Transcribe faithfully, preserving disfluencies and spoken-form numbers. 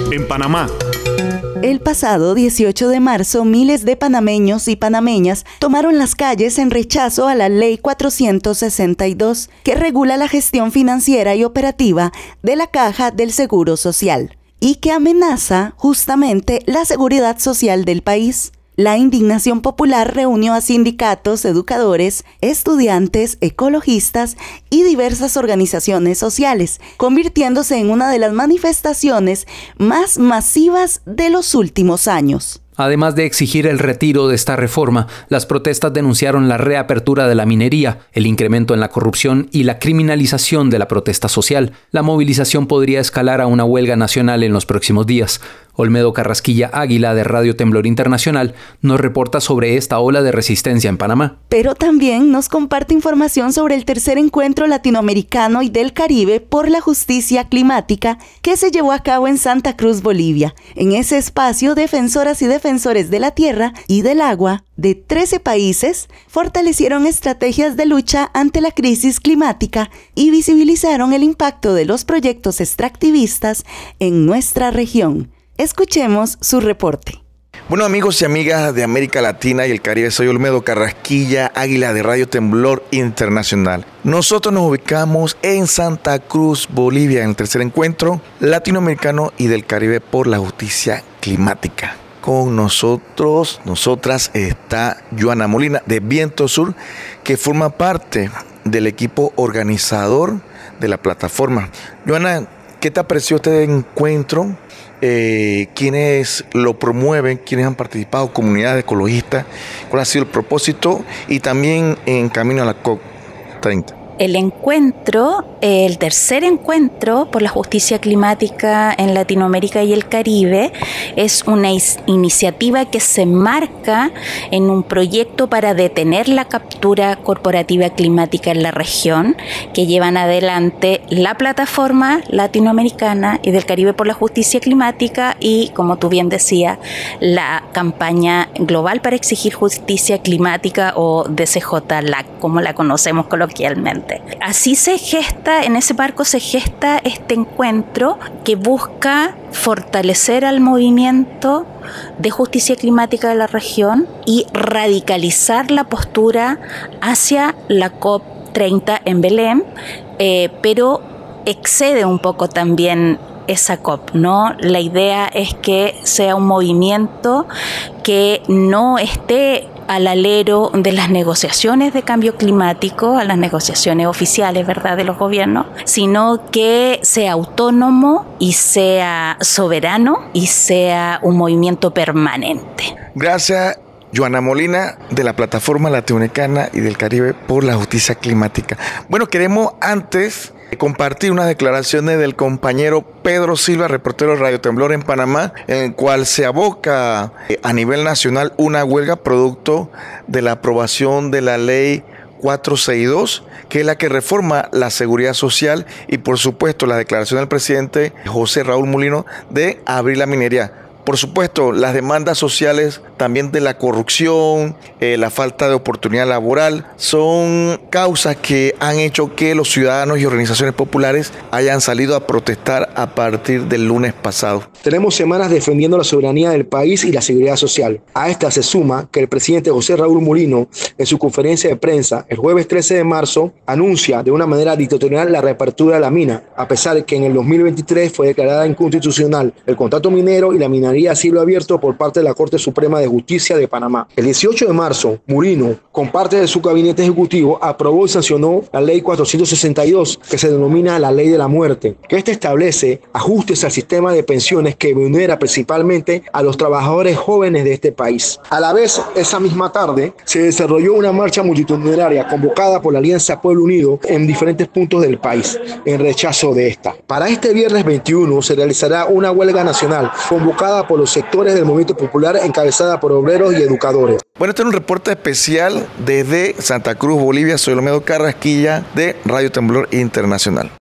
en Panamá. El pasado dieciocho de marzo, miles de panameños y panameñas tomaron las calles en rechazo a la Ley cuatrocientos sesenta y dos, que regula la gestión financiera y operativa de la Caja del Seguro Social y que amenaza justamente la seguridad social del país. La indignación popular reunió a sindicatos, educadores, estudiantes, ecologistas y diversas organizaciones sociales, convirtiéndose en una de las manifestaciones más masivas de los últimos años. Además de exigir el retiro de esta reforma, las protestas denunciaron la reapertura de la minería, el incremento en la corrupción y la criminalización de la protesta social. La movilización podría escalar a una huelga nacional en los próximos días. Olmedo Carrasquilla Águila, de Radio Temblor Internacional, nos reporta sobre esta ola de resistencia en Panamá. Pero también nos comparte información sobre el tercer encuentro latinoamericano y del Caribe por la justicia climática que se llevó a cabo en Santa Cruz, Bolivia. En ese espacio, defensoras y defensores de la tierra y del agua de trece países fortalecieron estrategias de lucha ante la crisis climática y visibilizaron el impacto de los proyectos extractivistas en nuestra región. Escuchemos su reporte. Bueno, amigos y amigas de América Latina y el Caribe, soy Olmedo Carrasquilla Águila de Radio Temblor Internacional. Nosotros nos ubicamos en Santa Cruz, Bolivia, en el tercer encuentro latinoamericano y del Caribe por la justicia climática. Con nosotros, nosotras, está Joana Molina de Viento Sur, que forma parte del equipo organizador de la plataforma. Joana, ¿qué te pareció este encuentro? Eh, ¿Quiénes lo promueven? ¿Quiénes han participado? Comunidades ecologistas. ¿Cuál ha sido el propósito? Y también en camino a la COP treinta. El encuentro, el tercer encuentro por la justicia climática en Latinoamérica y el Caribe, es una is- iniciativa que se marca en un proyecto para detener la captura corporativa climática en la región, que llevan adelante la plataforma latinoamericana y del Caribe por la justicia climática y, como tú bien decías, la campaña global para exigir justicia climática, o D C J L A C, como la conocemos coloquialmente. Así se gesta, en ese marco se gesta este encuentro que busca fortalecer al movimiento de justicia climática de la región y radicalizar la postura hacia la COP treinta en Belén, eh, pero excede un poco también esa COP, ¿no? La idea es que sea un movimiento que no esté al alero de las negociaciones de cambio climático, a las negociaciones oficiales, ¿verdad?, de los gobiernos, sino que sea autónomo y sea soberano y sea un movimiento permanente. Gracias, Joana Molina, de la Plataforma Latinoamericana y del Caribe por la Justicia Climática. Bueno, queremos antes compartir unas declaraciones del compañero Pedro Silva, reportero de Radio Temblor en Panamá, en el cual se aboca a nivel nacional una huelga producto de la aprobación de la ley cuatrocientos sesenta y dos, que es la que reforma la seguridad social, y por supuesto la declaración del presidente José Raúl Mulino de abrir la minería. Por supuesto, las demandas sociales también de la corrupción, eh, la falta de oportunidad laboral, son causas que han hecho que los ciudadanos y organizaciones populares hayan salido a protestar a partir del lunes pasado. Tenemos semanas defendiendo la soberanía del país y la seguridad social. A esta se suma que el presidente José Raúl Mulino, en su conferencia de prensa el jueves trece de marzo, anuncia de una manera dictatorial la reapertura de la mina, a pesar de que en el dos mil veintitrés fue declarada inconstitucional el contrato minero y la minería a cielo abierto por parte de la Corte Suprema de Justicia de Panamá. El dieciocho de marzo, Mulino, con parte de su gabinete ejecutivo, aprobó y sancionó la ley cuatrocientos sesenta y dos, que se denomina la ley de la muerte, que esta establece ajustes al sistema de pensiones que vulnera principalmente a los trabajadores jóvenes de este país. A la vez, esa misma tarde, se desarrolló una marcha multitudinaria convocada por la Alianza Pueblo Unido en diferentes puntos del país, en rechazo de esta. Para este viernes veintiuno se realizará una huelga nacional convocada por los sectores del movimiento popular encabezada por obreros y educadores. Bueno, este es un reporte especial desde Santa Cruz, Bolivia. Soy Olmedo Carrasquilla de Radio Temblor Internacional.